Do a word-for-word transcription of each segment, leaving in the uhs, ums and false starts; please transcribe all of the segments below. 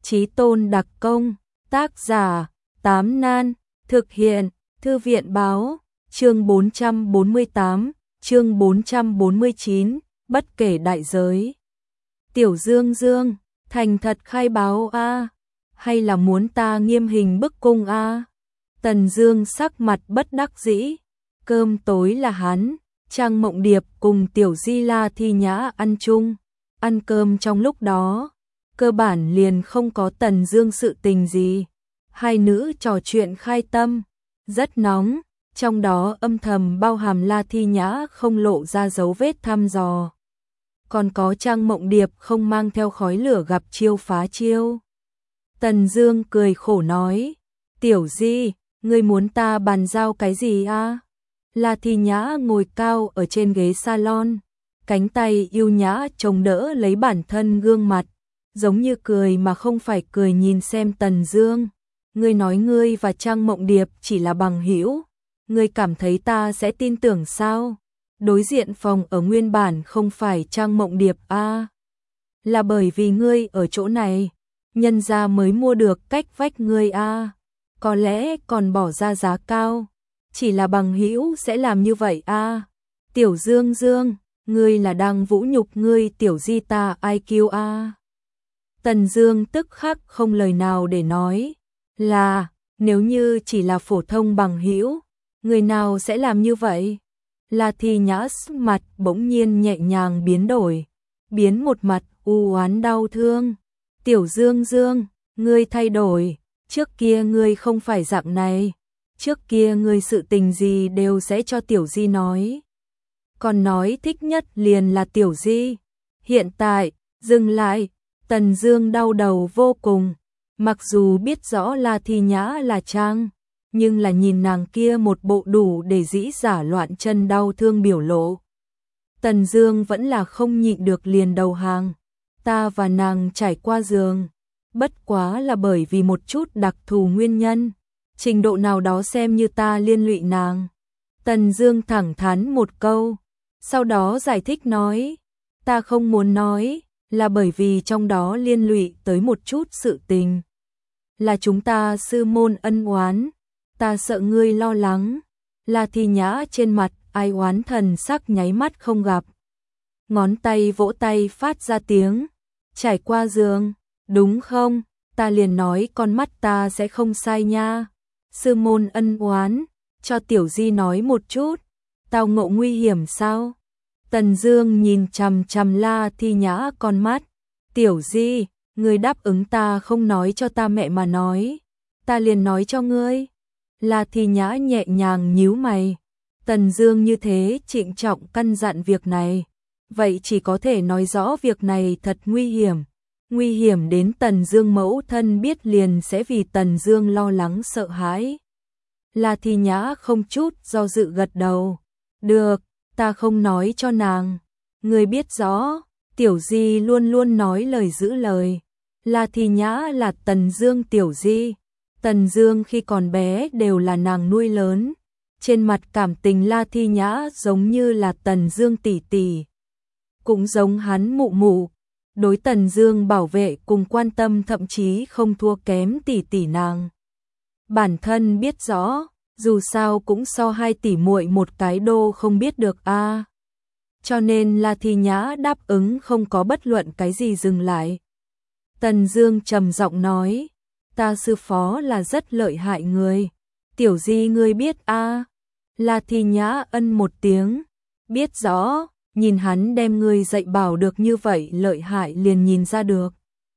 Chí tôn đặc công, tác giả, Tám Nan, thực hiện, Thư viện báo, chương bốn trăm bốn mươi tám, chương bốn trăm bốn mươi chín, bất kể đại giới. Tiểu Dương Dương, thành thật khai báo a, hay là muốn ta nghiêm hình bức cung a? Tần Dương sắc mặt bất đắc dĩ, cơm tối là hắn, Trang Mộng Điệp cùng Tiểu Di La Thi Nhã ăn chung, ăn cơm trong lúc đó, cơ bản liền không có Tần Dương sự tình gì. Hai nữ trò chuyện khai tâm, rất nóng, trong đó âm thầm bao hàm La Thi Nhã không lộ ra dấu vết thăm dò. Còn có Trang Mộng Điệp không mang theo khói lửa gặp chiêu phá chiêu. Tần Dương cười khổ nói, Tiểu Di, ngươi muốn ta bàn giao cái gì a? La Thi Nhã ngồi cao ở trên ghế salon, cánh tay yêu nhã chống đỡ lấy bản thân gương mặt, giống như cười mà không phải cười nhìn xem Tần Dương. Ngươi nói ngươi và Trang Mộng Điệp chỉ là bằng hữu, ngươi cảm thấy ta sẽ tin tưởng sao? Đối diện phòng ở nguyên bản không phải Trang Mộng Điệp a, là bởi vì ngươi ở chỗ này, nhân gia mới mua được cách vách ngươi a, có lẽ còn bỏ ra giá cao, chỉ là bằng hữu sẽ làm như vậy a. Tiểu Dương Dương, ngươi là đang vũ nhục ngươi Tiểu Di ta i kiu a. Tần Dương tức khắc không lời nào để nói, là, nếu như chỉ là phổ thông bằng hữu, người nào sẽ làm như vậy? La Thi Nhã mặt bỗng nhiên nhẹ nhàng biến đổi, biến một mặt u oán đau thương. Tiểu Dương Dương, ngươi thay đổi, trước kia ngươi không phải dạng này, trước kia ngươi sự tình gì đều sẽ cho Tiểu Di nói. Còn nói thích nhất liền là Tiểu Di. Hiện tại, dừng lại, Tần Dương đau đầu vô cùng. Mặc dù biết rõ La Thi Nhã là trang, nhưng là nhìn nàng kia một bộ đủ để dĩ giả loạn chân đau thương biểu lộ. Tần Dương vẫn là không nhịn được liền đầu hàng. Ta và nàng trải qua giường, bất quá là bởi vì một chút đặc thù nguyên nhân, trình độ nào đó xem như ta liên lụy nàng. Tần Dương thẳng thắn một câu, sau đó giải thích nói, ta không muốn nói, là bởi vì trong đó liên lụy tới một chút sự tình. Là chúng ta sư môn ân oán, ta sợ ngươi lo lắng. La Thi Nhã trên mặt ai oán thần sắc nháy mắt không gặp. Ngón tay vỗ tay phát ra tiếng, trải qua giường, đúng không? Ta liền nói con mắt ta sẽ không sai nha. Sư môn ân oán, cho Tiểu Di nói một chút, tao ngộ nguy hiểm sao? Tần Dương nhìn chằm chằm La Thi Nhã con mắt, Tiểu Di, ngươi đáp ứng ta không nói cho ta mẹ mà nói, ta liền nói cho ngươi. La Thi Nhã nhẹ nhàng nhíu mày, Tần Dương như thế trịnh trọng căn dặn việc này, vậy chỉ có thể nói rõ việc này thật nguy hiểm, nguy hiểm đến Tần Dương mẫu thân biết liền sẽ vì Tần Dương lo lắng sợ hãi. La Thi Nhã không chút do dự gật đầu, được, ta không nói cho nàng. Ngươi biết rõ, Tiểu Di luôn luôn nói lời giữ lời. La Thi Nhã là Tần Dương Tiểu Di, Tần Dương khi còn bé đều là nàng nuôi lớn. Trên mặt cảm tình La Thi Nhã giống như là Tần Dương tỷ tỷ, cũng giống hắn mụ mụ, đối Tần Dương bảo vệ cùng quan tâm thậm chí không thua kém tỷ tỷ nàng. Bản thân biết rõ, dù sao cũng so hai tỷ muội một cái đô không biết được a. À. Cho nên La Thi Nhã đáp ứng không có bất luận cái gì dừng lại. Tần Dương trầm giọng nói, ta sư phó là rất lợi hại người. Tiểu Di ngươi biết a? À. La Thi Nhã ân một tiếng, biết rõ, nhìn hắn đem ngươi dạy bảo được như vậy lợi hại liền nhìn ra được.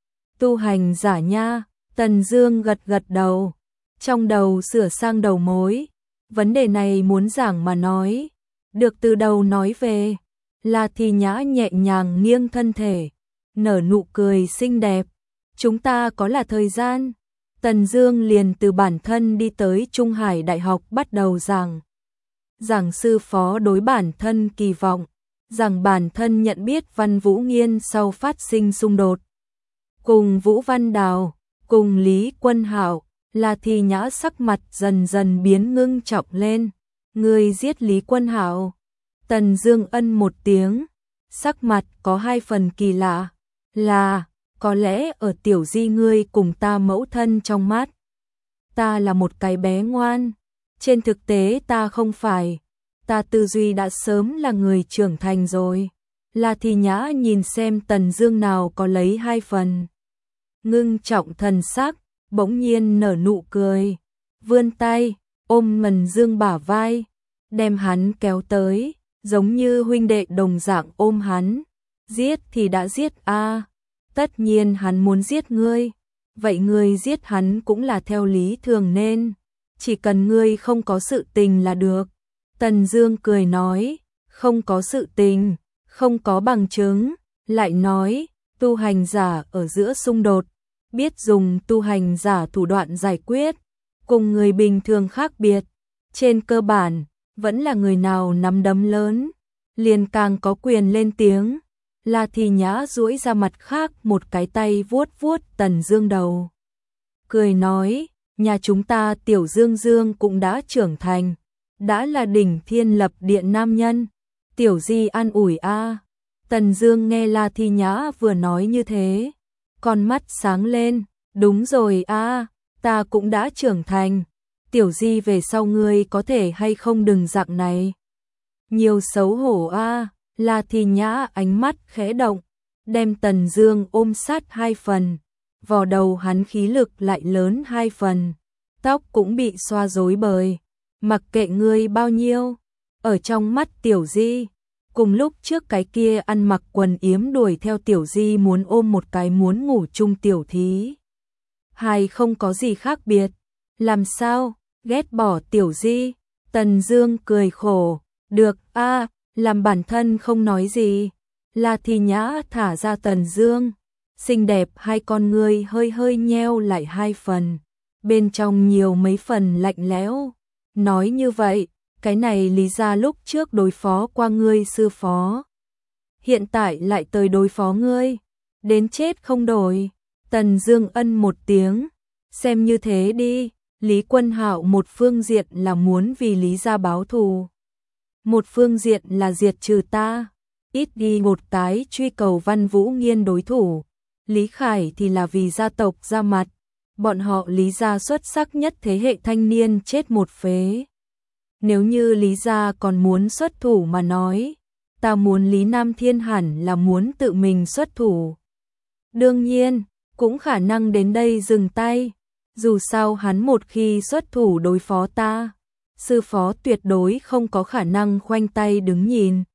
Tu hành giả nha. Tần Dương gật gật đầu, trong đầu sửa sang đầu mối, vấn đề này muốn giảng mà nói, được từ đầu nói về. La Thi Nhã nhẹ nhàng nghiêng thân thể, nở nụ cười xinh đẹp, chúng ta có là thời gian. Tần Dương liền từ bản thân đi tới Trung Hải Đại học bắt đầu giảng. Giảng sư phó đối bản thân kỳ vọng, rằng bản thân nhận biết Văn Vũ Nghiên sau phát sinh xung đột. Cùng Vũ Văn Đào, cùng Lý Quân Hạo, La Thi Nhã sắc mặt dần dần biến ngưng trọng lên. Ngươi giết Lý Quân Hạo? Tần Dương ân một tiếng, sắc mặt có hai phần kỳ lạ, là, có lẽ ở Tiểu Di ngươi cùng ta mẫu thân trong mắt, ta là một cái bé ngoan, trên thực tế ta không phải, ta tư duy đã sớm là người trưởng thành rồi. La Thi Nhã nhìn xem Tần Dương nào có lấy hai phần. Ngưng trọng thần sắc, bỗng nhiên nở nụ cười, vươn tay, ôm Tần Dương bả vai, đem hắn kéo tới, giống như huynh đệ đồng dạng ôm hắn. Giết thì đã giết a, tất nhiên hắn muốn giết ngươi, vậy ngươi giết hắn cũng là theo lý thường nên, chỉ cần ngươi không có sự tình là được. Tần Dương cười nói, không có sự tình, không có bằng chứng, lại nói, tu hành giả ở giữa xung đột, biết dùng tu hành giả thủ đoạn giải quyết, cùng người bình thường khác biệt, trên cơ bản, vẫn là người nào nắm đấm lớn, liền càng có quyền lên tiếng. La Thi Nhã duỗi ra mặt khác một cái tay vuốt vuốt Tần Dương đầu. Cười nói, nhà chúng ta Tiểu Dương Dương cũng đã trưởng thành, đã là đỉnh thiên lập địa nam nhân. Tiểu Di an ủi a. Tần Dương nghe La Thi Nhã vừa nói như thế, con mắt sáng lên, đúng rồi a, ta cũng đã trưởng thành. Tiểu Di về sau ngươi có thể hay không đừng dạng này. Nhiều xấu hổ a. La Thi Nhã ánh mắt khẽ động, đem Tần Dương ôm sát hai phần, vò đầu hắn khí lực lại lớn hai phần, tóc cũng bị xoa rối bời, mặc kệ ngươi bao nhiêu, ở trong mắt Tiểu Di, cùng lúc trước cái kia ăn mặc quần yếm đuổi theo Tiểu Di muốn ôm một cái muốn ngủ chung tiểu thí. Hai không có gì khác biệt, làm sao, ghét bỏ Tiểu Di, Tần Dương cười khổ, được a. Làm bản thân không nói gì. La Thi Nhã thả ra Tần Dương, xinh đẹp hai con ngươi hơi hơi nheo lại hai phần, bên trong nhiều mấy phần lạnh lẽo. Nói như vậy, cái này lý ra lúc trước đối phó qua ngươi sư phó, hiện tại lại tới đối phó ngươi, đến chết không đổi. Tần Dương ân một tiếng, xem như thế đi, Lý Quân Hạo một phương diện là muốn vì Lý gia báo thù, một phương diện là diệt trừ ta, ít đi một cái truy cầu Văn Vũ Nghiên đối thủ. Lý Khải thì là vì gia tộc ra mặt, bọn họ Lý gia xuất sắc nhất thế hệ thanh niên chết một phế. Nếu như Lý gia còn muốn xuất thủ mà nói, ta muốn Lý Nam Thiên hẳn là muốn tự mình xuất thủ. Đương nhiên, cũng khả năng đến đây dừng tay, dù sao hắn một khi xuất thủ đối phó ta, sư phó tuyệt đối không có khả năng khoanh tay đứng nhìn.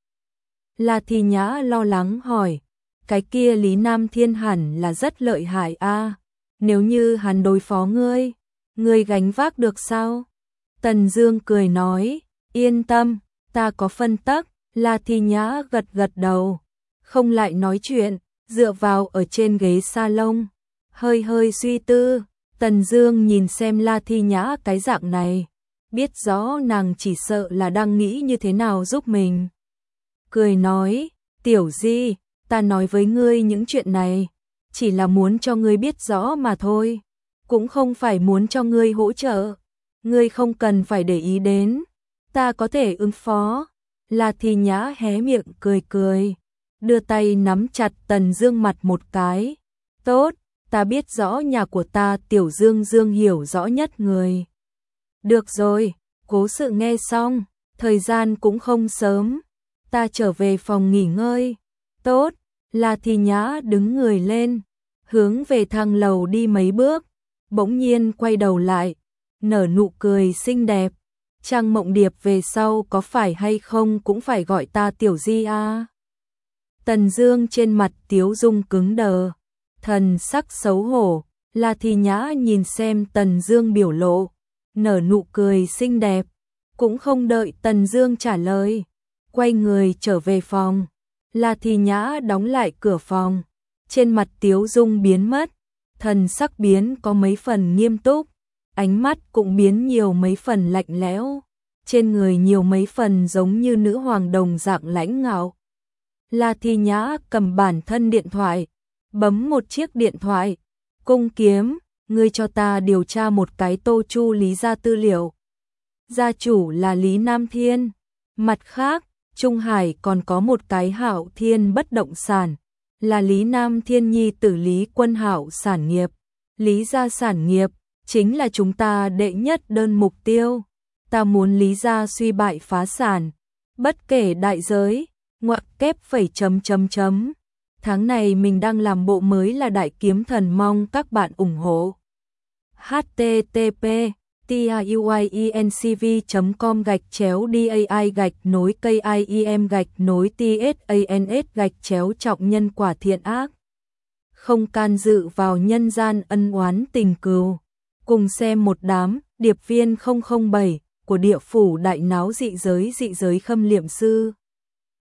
La Thi Nhã lo lắng hỏi, cái kia Lý Nam Thiên hẳn là rất lợi hại a, nếu như hắn đối phó ngươi, ngươi gánh vác được sao? Tần Dương cười nói, yên tâm, ta có phân tắc. La Thi Nhã gật gật đầu, không lại nói chuyện, dựa vào ở trên ghế salon, hơi hơi suy tư. Tần Dương nhìn xem La Thi Nhã cái dạng này, biết rõ nàng chỉ sợ là đang nghĩ như thế nào giúp mình. Cười nói, Tiểu Di, ta nói với ngươi những chuyện này, chỉ là muốn cho ngươi biết rõ mà thôi, cũng không phải muốn cho ngươi hỗ trợ, ngươi không cần phải để ý đến, ta có thể ứng phó. La Thi Nhã hé miệng cười cười, đưa tay nắm chặt Tần Dương mặt một cái, tốt, ta biết rõ nhà của ta Tiểu Dương Dương hiểu rõ nhất người. Được rồi, cố sự nghe xong, thời gian cũng không sớm, ta trở về phòng nghỉ ngơi. Tốt, La Thi Nhã đứng người lên, hướng về thang lầu đi mấy bước, bỗng nhiên quay đầu lại, nở nụ cười xinh đẹp. Trang Mộng Điệp về sau có phải hay không cũng phải gọi ta Tiểu Di a. Tần Dương trên mặt tiếu dung cứng đờ, thần sắc xấu hổ. La Thi Nhã nhìn xem Tần Dương biểu lộ, nở nụ cười xinh đẹp, cũng không đợi Tần Dương trả lời, quay người trở về phòng. La Thi Nhã đóng lại cửa phòng, trên mặt tiếu dung biến mất, thần sắc biến có mấy phần nghiêm túc, ánh mắt cũng biến nhiều mấy phần lạnh lẽo, trên người nhiều mấy phần giống như nữ hoàng đồng dạng lãnh ngạo. La Thi Nhã cầm bản thân điện thoại, bấm một chiếc điện thoại, Cung Kiếm, ngươi cho ta điều tra một cái Tô Chu Lý gia tư liệu. Gia chủ là Lý Nam Thiên, mặt khác, Trung Hải còn có một cái Hạo Thiên bất động sản, là Lý Nam Thiên nhi tử Lý Quân Hạo sản nghiệp. Lý gia sản nghiệp chính là chúng ta đệ nhất đơn mục tiêu. Ta muốn Lý gia suy bại phá sản, bất kể đại giới, ngoặc kép phẩy chấm chấm chấm. Tháng này mình đang làm bộ mới là Đại Kiếm Thần, mong các bạn ủng hộ. h t t p tiuyencv chấm com gạch chéo dai gạch nối kim gạch nối tsans gạch chéo trọng nhân quả thiện ác. Không can dự vào nhân gian ân oán tình cừu. Cùng xem một đám điệp viên không không bảy của địa phủ đại náo dị giới dị giới Khâm Liệm Sư.